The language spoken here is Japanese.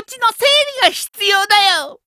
ちの整理が必要だよ。